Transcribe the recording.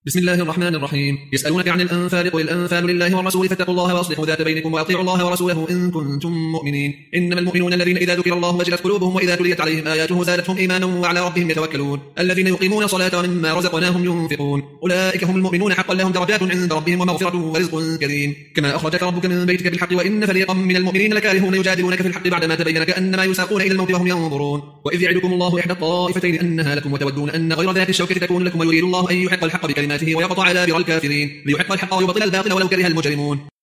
بسم الله الرحمن الرحيم. يسألونك عن الأنفال، قل الأنفال لله والرسول فاتقوا الله وأصلحوا ذات بينكم وأطيعوا الله ورسوله إن كنتم مؤمنين. إنما المؤمنون الذين إذا ذكر الله وجلت قلوبهم وإذا تليت عليهم آياته زادتهم إيمانا وعلى ربهم يتوكلون. الذين يقيمون الصلاة ومما رزقناهم ينفقون أولئك هم المؤمنون حقا لهم درجات عند ربهم ومغفرة ورزق كريم. كما أخرجك ربك من بيتك بالحق وإن فريقا من المؤمنين لكارهون يجادلونك في الحق بعدما تبين كأنما يساقون إلى الموت وهم ينظرون. وإذ يعدكم الله إحدى الطائفتين أنها لكم وتودون أن غير ذات الشوكة تكون لكم ويريد الله أن يحق الحق بكلماته ويقطع دابر الكافرين ليحق الحق ويبطل الباطل ولو كره المجرمون.